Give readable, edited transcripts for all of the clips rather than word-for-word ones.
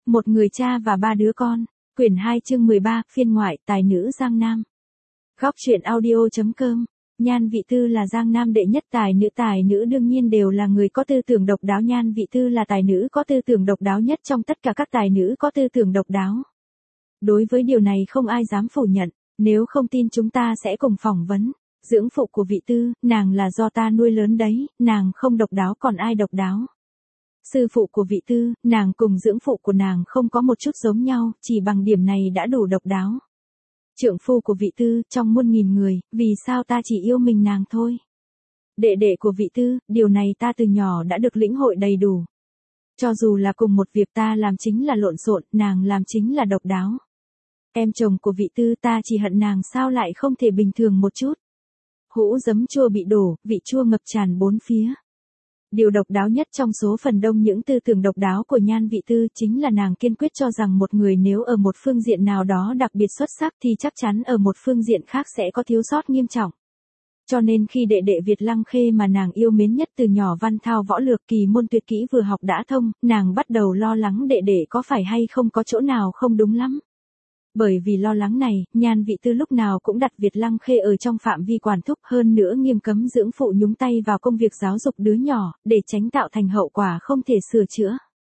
Một người cha và ba đứa con. Quyển 2 chương 13, phiên ngoại, tài nữ Giang Nam. Góc truyện audio.com. Nhan Vị Tư là Giang Nam đệ nhất tài nữ đương nhiên đều là người có tư tưởng độc đáo. Nhan Vị Tư là tài nữ có tư tưởng độc đáo nhất trong tất cả các tài nữ có tư tưởng độc đáo. Đối với điều này không ai dám phủ nhận, nếu không tin chúng ta sẽ cùng phỏng vấn. Dưỡng phụ của Vị Tư, nàng là do ta nuôi lớn đấy, nàng không độc đáo còn ai độc đáo. Sư phụ của Vị Tư, nàng cùng dưỡng phụ của nàng không có một chút giống nhau, chỉ bằng điểm này đã đủ độc đáo. Trượng phu của Vị Tư, trong muôn nghìn người, vì sao ta chỉ yêu mình nàng thôi? Đệ đệ của Vị Tư, điều này ta từ nhỏ đã được lĩnh hội đầy đủ. Cho dù là cùng một việc ta làm chính là lộn xộn, nàng làm chính là độc đáo. Em chồng của Vị Tư ta chỉ hận nàng sao lại không thể bình thường một chút. Hũ giấm chua bị đổ, vị chua ngập tràn bốn phía. Điều độc đáo nhất trong số phần đông những tư tưởng độc đáo của Nhan Vị Tư chính là nàng kiên quyết cho rằng một người nếu ở một phương diện nào đó đặc biệt xuất sắc thì chắc chắn ở một phương diện khác sẽ có thiếu sót nghiêm trọng. Cho nên khi đệ đệ Việt Lăng Khê mà nàng yêu mến nhất từ nhỏ văn thao võ lược kỳ môn tuyệt kỹ vừa học đã thông, nàng bắt đầu lo lắng đệ đệ có phải hay không có chỗ nào không đúng lắm. Bởi vì lo lắng này, Nhan Vị Tư lúc nào cũng đặt Việt Lăng Khê ở trong phạm vi quản thúc, hơn nữa nghiêm cấm dưỡng phụ nhúng tay vào công việc giáo dục đứa nhỏ, để tránh tạo thành hậu quả không thể sửa chữa.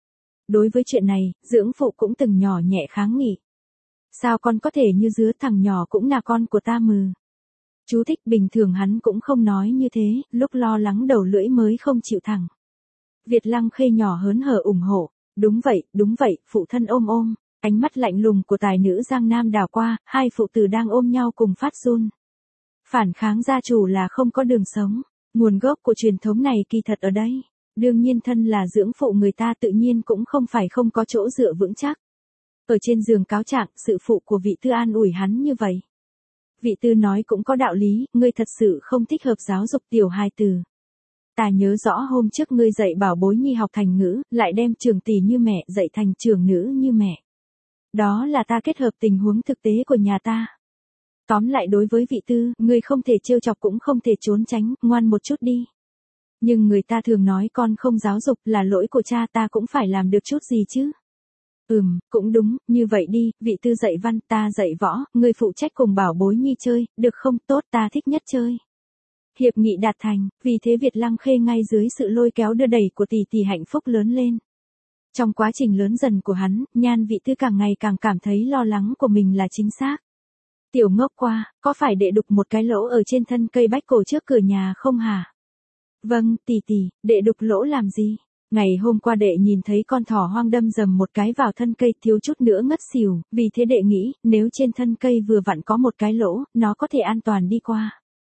Đối với chuyện này, dưỡng phụ cũng từng nhỏ nhẹ kháng nghị. Sao con có thể như dứa, thằng nhỏ cũng là con của ta mừ. Chú thích bình thường hắn cũng không nói như thế, lúc lo lắng đầu lưỡi mới không chịu thẳng. Việt Lăng Khê nhỏ hớn hở ủng hộ, đúng vậy, phụ thân ôm ôm. Ánh mắt lạnh lùng của tài nữ Giang Nam đảo qua, hai phụ tử đang ôm nhau cùng phát run. Phản kháng gia chủ là không có đường sống. Nguồn gốc của truyền thống này kỳ thật ở đây. Đương nhiên thân là dưỡng phụ người ta tự nhiên cũng không phải không có chỗ dựa vững chắc. Ở trên giường cáo trạng, sự phụ của Vị Tư an ủi hắn như vậy. Vị Tư nói cũng có đạo lý, ngươi thật sự không thích hợp giáo dục tiểu hài tử. Ta nhớ rõ hôm trước ngươi dạy bảo bối nhi học thành ngữ, lại đem trưởng tỷ như mẹ dạy thành trưởng nữ như mẹ. Đó là ta kết hợp tình huống thực tế của nhà ta. Tóm lại đối với Vị Tư, ngươi không thể trêu chọc cũng không thể trốn tránh, ngoan một chút đi. Nhưng người ta thường nói con không giáo dục là lỗi của cha, ta cũng phải làm được chút gì chứ. Cũng đúng, như vậy đi, Vị Tư dạy văn, ta dạy võ, ngươi phụ trách cùng bảo bối nhi chơi, được không? Tốt, ta thích nhất chơi. Hiệp nghị đạt thành, vì thế Việt Lăng Khê ngay dưới sự lôi kéo đưa đẩy của tỷ tỷ hạnh phúc lớn lên. Trong quá trình lớn dần của hắn, Nhan Vị Tư càng ngày càng cảm thấy lo lắng của mình là chính xác. Tiểu ngốc qua, có phải đệ đục một cái lỗ ở trên thân cây bách cổ trước cửa nhà không hả? Vâng, tỷ, đệ đục lỗ làm gì? Ngày hôm qua đệ nhìn thấy con thỏ hoang đâm rầm một cái vào thân cây, thiếu chút nữa ngất xỉu, vì thế đệ nghĩ, nếu trên thân cây vừa vặn có một cái lỗ, nó có thể an toàn đi qua.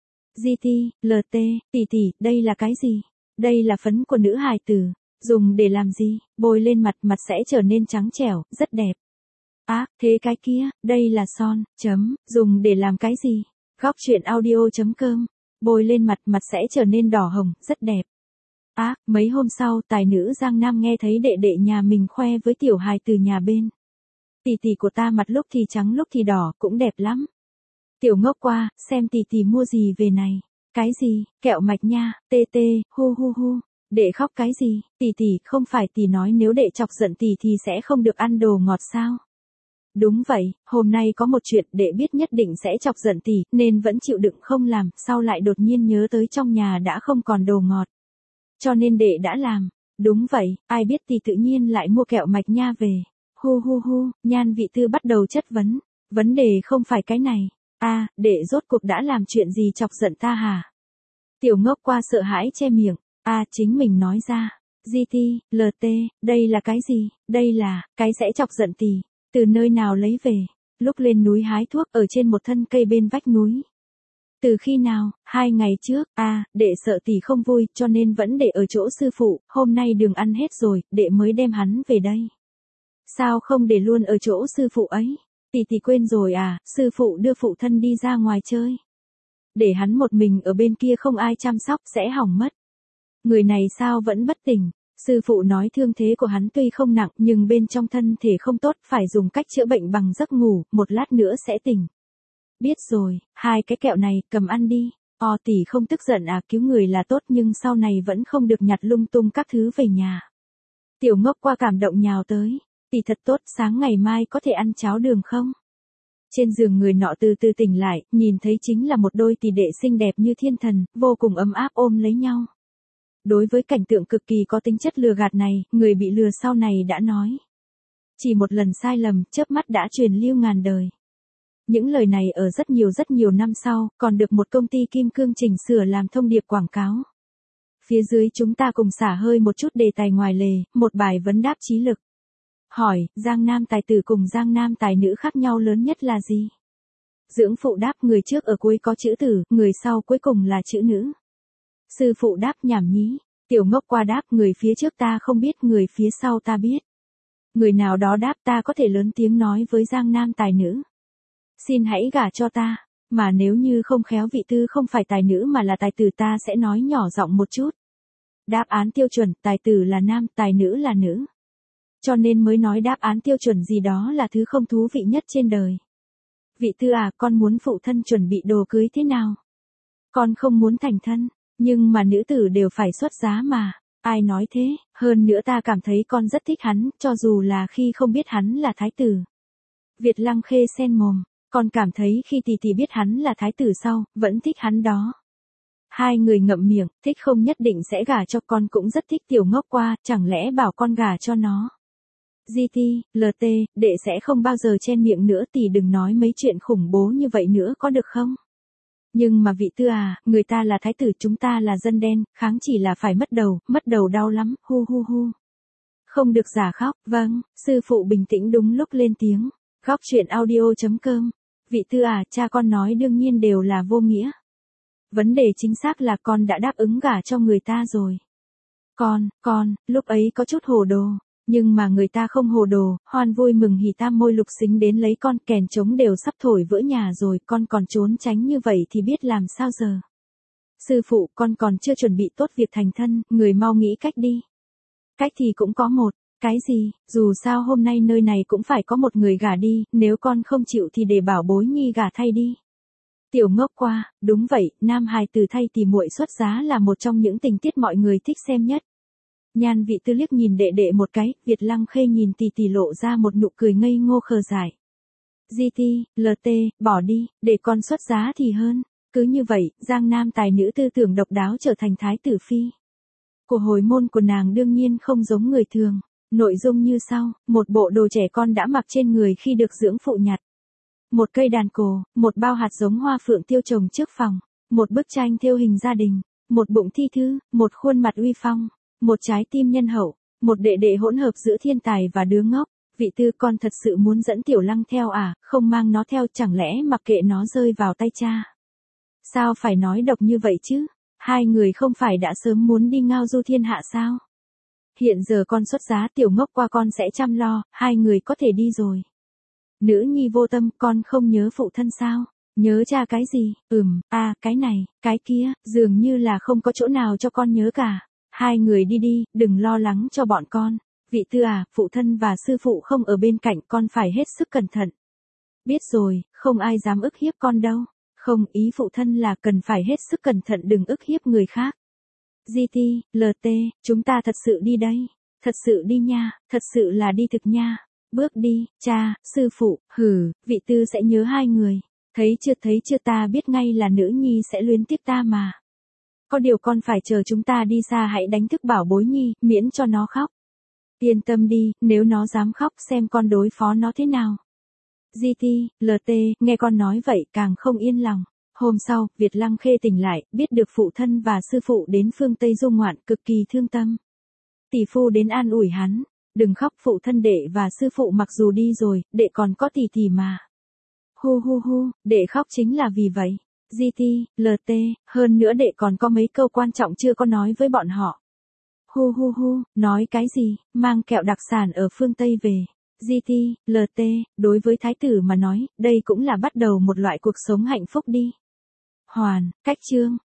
LT, tỷ, đây là cái gì? Đây là phấn của nữ hài tử. Dùng để làm gì? Bôi lên mặt sẽ trở nên trắng trẻo, rất đẹp. Thế cái kia, đây là son, dùng để làm cái gì? Góc truyện audio.com. Bôi lên mặt sẽ trở nên đỏ hồng, rất đẹp. Mấy hôm sau, tài nữ Giang Nam nghe thấy đệ đệ nhà mình khoe với tiểu hài từ nhà bên. Tỷ của ta mặt lúc thì trắng lúc thì đỏ, cũng đẹp lắm. Tiểu ngốc qua, xem tỷ mua gì về này. Cái gì? Kẹo mạch nha, hu. Đệ khóc cái gì? Tỷ, không phải tỷ nói nếu đệ chọc giận tỷ thì sẽ không được ăn đồ ngọt sao? Đúng vậy, hôm nay có một chuyện đệ biết nhất định sẽ chọc giận tỷ, nên vẫn chịu đựng không làm, sau lại đột nhiên nhớ tới trong nhà đã không còn đồ ngọt. Cho nên đệ đã làm. Đúng vậy, ai biết tỷ tự nhiên lại mua kẹo mạch nha về. Hu, Nhan Vị Tư bắt đầu chất vấn. Vấn đề không phải cái này. Đệ rốt cuộc đã làm chuyện gì chọc giận ta hả? Tiểu ngốc qua sợ hãi che miệng. Chính mình nói ra. LT, đây là cái gì? Đây là, cái sẽ chọc giận tỷ. Từ nơi nào lấy về? Lúc lên núi hái thuốc ở trên một thân cây bên vách núi. Từ khi nào? 2 ngày trước. Đệ sợ tỷ không vui, cho nên vẫn để ở chỗ sư phụ, hôm nay đường ăn hết rồi, đệ mới đem hắn về đây. Sao không để luôn ở chỗ sư phụ ấy? Tỷ quên rồi sư phụ đưa phụ thân đi ra ngoài chơi. Để hắn một mình ở bên kia không ai chăm sóc sẽ hỏng mất. Người này sao vẫn bất tỉnh? Sư phụ nói thương thế của hắn tuy không nặng nhưng bên trong thân thể không tốt, phải dùng cách chữa bệnh bằng giấc ngủ, một lát nữa sẽ tỉnh. Biết rồi, 2 cái kẹo này, cầm ăn đi. Tỷ không tức giận cứu người là tốt nhưng sau này vẫn không được nhặt lung tung các thứ về nhà. Tiểu ngốc qua cảm động nhào tới. Tỷ thật tốt, sáng ngày mai có thể ăn cháo đường không? Trên giường người nọ từ từ tỉnh lại, nhìn thấy chính là một đôi tỷ đệ xinh đẹp như thiên thần, vô cùng ấm áp ôm lấy nhau. Đối với cảnh tượng cực kỳ có tính chất lừa gạt này, người bị lừa sau này đã nói. Chỉ một lần sai lầm, chớp mắt đã truyền lưu ngàn đời. Những lời này ở rất nhiều năm sau, còn được một công ty kim cương chỉnh sửa làm thông điệp quảng cáo. Phía dưới chúng ta cùng xả hơi một chút đề tài ngoài lề, một bài vấn đáp trí lực. Hỏi, Giang Nam tài tử cùng Giang Nam tài nữ khác nhau lớn nhất là gì? Dưỡng phụ đáp, người trước ở cuối có chữ tử, người sau cuối cùng là chữ nữ. Sư phụ đáp, nhảm nhí. Tiểu ngốc qua đáp, người phía trước ta không biết, người phía sau ta biết. Người nào đó đáp, ta có thể lớn tiếng nói với Giang Nam tài nữ. Xin hãy gả cho ta, mà nếu như không khéo vị tư không phải tài nữ mà là tài tử ta sẽ nói nhỏ giọng một chút. Đáp án tiêu chuẩn, tài tử là nam, tài nữ là nữ. Cho nên mới nói đáp án tiêu chuẩn gì đó là thứ không thú vị nhất trên đời. Vị tư à, con muốn phụ thân chuẩn bị đồ cưới thế nào? Con không muốn thành thân, nhưng mà nữ tử đều phải xuất giá mà. Ai nói thế, hơn nữa ta cảm thấy con rất thích hắn, cho dù là khi không biết hắn là thái tử. Việt Lăng Khê sen mồm, con cảm thấy khi tỷ biết hắn là thái tử sau, vẫn thích hắn đó. Hai người ngậm miệng, thích không nhất định sẽ gả cho, con cũng rất thích Tiểu Ngốc qua, chẳng lẽ bảo con gả cho nó. GT, LT, đệ sẽ không bao giờ chen miệng nữa, tỷ đừng nói mấy chuyện khủng bố như vậy nữa có được không? Nhưng mà vị tư à, người ta là thái tử, chúng ta là dân đen, kháng chỉ là phải mất đầu đau lắm, hu hu hu. Không được giả khóc, vâng, sư phụ bình tĩnh đúng lúc lên tiếng. Góc chuyện audio.com. Vị tư à, cha con nói đương nhiên đều là vô nghĩa. Vấn đề chính xác là con đã đáp ứng gả cho người ta rồi. Con, lúc ấy có chút hồ đồ. Nhưng mà người ta không hồ đồ, hoan vui mừng hỉ tam môi lục xính đến lấy con, kèn trống đều sắp thổi vỡ nhà rồi, con còn trốn tránh như vậy thì biết làm sao giờ. Sư phụ, con còn chưa chuẩn bị tốt việc thành thân, người mau nghĩ cách đi. Cách thì cũng có một, cái gì, dù sao hôm nay nơi này cũng phải có một người gả đi, nếu con không chịu thì để bảo bối nhi gả thay đi. Tiểu Ngốc qua, đúng vậy, nam hài từ thay tỷ muội xuất giá là một trong những tình tiết mọi người thích xem nhất. Nhan Vị Tư liếc nhìn đệ đệ một cái, Việt Lăng Khê nhìn tỷ lộ ra một nụ cười ngây ngô khờ dại. GT, LT, bỏ đi, để con xuất giá thì hơn. Cứ như vậy, Giang Nam tài nữ tư tưởng độc đáo trở thành thái tử phi. Của hồi môn của nàng đương nhiên không giống người thường. Nội dung như sau, một bộ đồ trẻ con đã mặc trên người khi được dưỡng phụ nhặt. Một cây đàn cổ, một bao hạt giống hoa phượng tiêu trồng trước phòng, một bức tranh thêu hình gia đình, một bụng thi thư, một khuôn mặt uy phong. Một trái tim nhân hậu, một đệ đệ hỗn hợp giữa thiên tài và đứa ngốc. Vị tư, con thật sự muốn dẫn Tiểu Lăng theo à, không mang nó theo, chẳng lẽ mặc kệ nó rơi vào tay cha? Sao phải nói độc như vậy chứ? Hai người không phải đã sớm muốn đi ngao du thiên hạ sao? Hiện giờ con xuất giá, Tiểu Ngốc qua con sẽ chăm lo, hai người có thể đi rồi. Nữ nhi vô tâm, con không nhớ phụ thân sao? Nhớ cha cái gì? Cái này, cái kia, dường như là không có chỗ nào cho con nhớ cả. Hai người đi đi, đừng lo lắng cho bọn con. Vị tư à, phụ thân và sư phụ không ở bên cạnh, con phải hết sức cẩn thận. Biết rồi, không ai dám ức hiếp con đâu. Không, ý phụ thân là cần phải hết sức cẩn thận, đừng ức hiếp người khác. GT, LT, chúng ta thật sự đi đây. Thật sự đi nha, thật sự là đi thực nha. Bước đi, cha, sư phụ, vị tư sẽ nhớ hai người. Thấy chưa ta biết ngay là nữ nhi sẽ luyến tiếc ta mà. Có điều con phải chờ chúng ta đi xa hãy đánh thức bảo bối nhi, miễn cho nó khóc. Yên tâm đi, nếu nó dám khóc xem con đối phó nó thế nào. GT, LT, nghe con nói vậy càng không yên lòng. Hôm sau, Việt Lăng Khê tỉnh lại, biết được phụ thân và sư phụ đến phương Tây du ngoạn, cực kỳ thương tâm. Tỷ phu đến an ủi hắn, đừng khóc, phụ thân đệ và sư phụ mặc dù đi rồi, đệ còn có tỷ mà. Hu, đệ khóc chính là vì vậy. GT, LT, hơn nữa đệ còn có mấy câu quan trọng chưa có nói với bọn họ. Hu, nói cái gì, mang kẹo đặc sản ở phương Tây về. GT, LT, đối với thái tử mà nói, đây cũng là bắt đầu một loại cuộc sống hạnh phúc đi. Hoàn, cách chương.